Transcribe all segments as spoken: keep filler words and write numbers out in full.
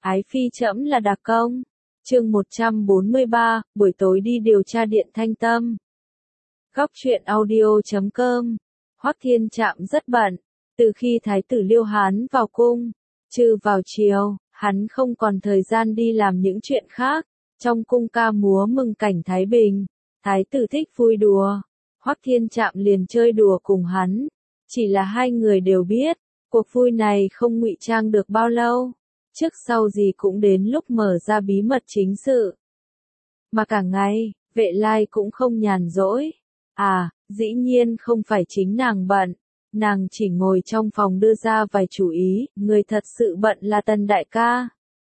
Ái phi trẫm là đặc công. Chương một trăm bốn mươi ba, buổi tối đi điều tra Điện Thanh Tâm. Góc truyện audio chấm com. Hoắc Thiên Trạm rất bận, từ khi thái tử Liêu Hán vào cung, trừ vào chiều, hắn không còn thời gian đi làm những chuyện khác. Trong cung ca múa mừng cảnh thái bình, thái tử thích vui đùa, Hoắc Thiên Trạm liền chơi đùa cùng hắn. Chỉ là hai người đều biết, cuộc vui này không ngụy trang được bao lâu, trước sau gì cũng đến lúc mở ra bí mật chính sự. Mà cả ngày, Vệ Lai cũng không nhàn rỗi. À, dĩ nhiên không phải chính nàng bận, nàng chỉ ngồi trong phòng đưa ra vài chủ ý, người thật sự bận là Tần đại ca.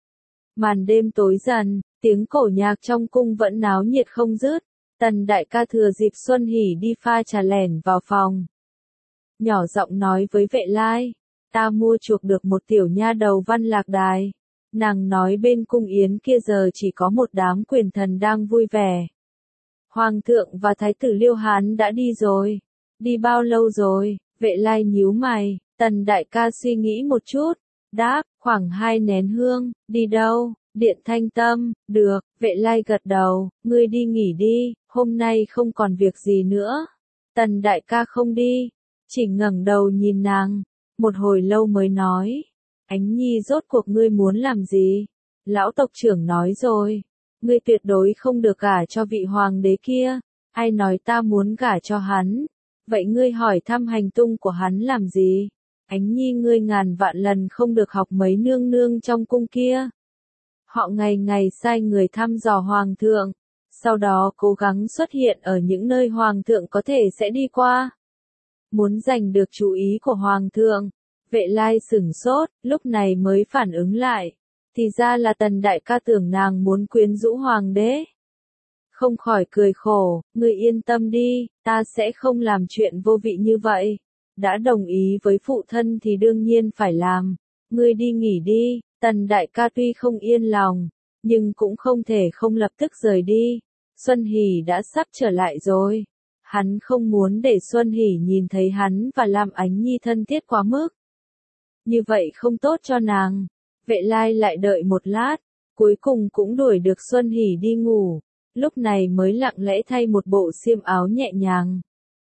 Màn đêm tối dần, tiếng cổ nhạc trong cung vẫn náo nhiệt không dứt. Tần đại ca thừa dịp Xuân Hỉ đi pha trà lẻn vào phòng, nhỏ giọng nói với Vệ Lai, ta mua chuộc được một tiểu nha đầu Văn Lạc Đài. Nàng nói bên cung yến kia giờ chỉ có một đám quyền thần đang vui vẻ. Hoàng thượng và thái tử Liêu Hán đã đi rồi. Đi bao lâu rồi? Vệ Lai nhíu mày. Tần đại ca suy nghĩ một chút, đáp, khoảng hai nén hương. Đi đâu? Điện Thanh Tâm. Được. Vệ Lai gật đầu. Ngươi đi nghỉ đi, hôm nay không còn việc gì nữa. Tần đại ca không đi, chỉ ngẩng đầu nhìn nàng, một hồi lâu mới nói, Ánh Nhi rốt cuộc ngươi muốn làm gì? Lão tộc trưởng nói rồi, ngươi tuyệt đối không được gả cho vị hoàng đế kia. Ai nói ta muốn gả cho hắn? Vậy ngươi hỏi thăm hành tung của hắn làm gì? Ánh Nhi ngươi ngàn vạn lần không được học mấy nương nương trong cung kia. Họ ngày ngày sai người thăm dò hoàng thượng, sau đó cố gắng xuất hiện ở những nơi hoàng thượng có thể sẽ đi qua. Muốn giành được chú ý của hoàng thượng. Vệ Lai sửng sốt, lúc này mới phản ứng lại. Thì ra là Tần đại ca tưởng nàng muốn quyến rũ hoàng đế. Không khỏi cười khổ, ngươi yên tâm đi, ta sẽ không làm chuyện vô vị như vậy. Đã đồng ý với phụ thân thì đương nhiên phải làm. Ngươi đi nghỉ đi. Tần đại ca tuy không yên lòng, nhưng cũng không thể không lập tức rời đi. Xuân Hỉ đã sắp trở lại rồi. Hắn không muốn để Xuân Hỉ nhìn thấy hắn và Lam Ánh Nhi thân thiết quá mức. Như vậy không tốt cho nàng. Vệ Lai lại đợi một lát, cuối cùng cũng đuổi được Xuân Hỉ đi ngủ, lúc này mới lặng lẽ thay một bộ xiêm áo nhẹ nhàng.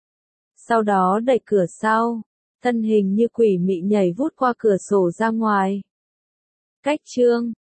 Sau đó đẩy cửa sau, thân hình như quỷ mị nhảy vút qua cửa sổ ra ngoài. Cách chương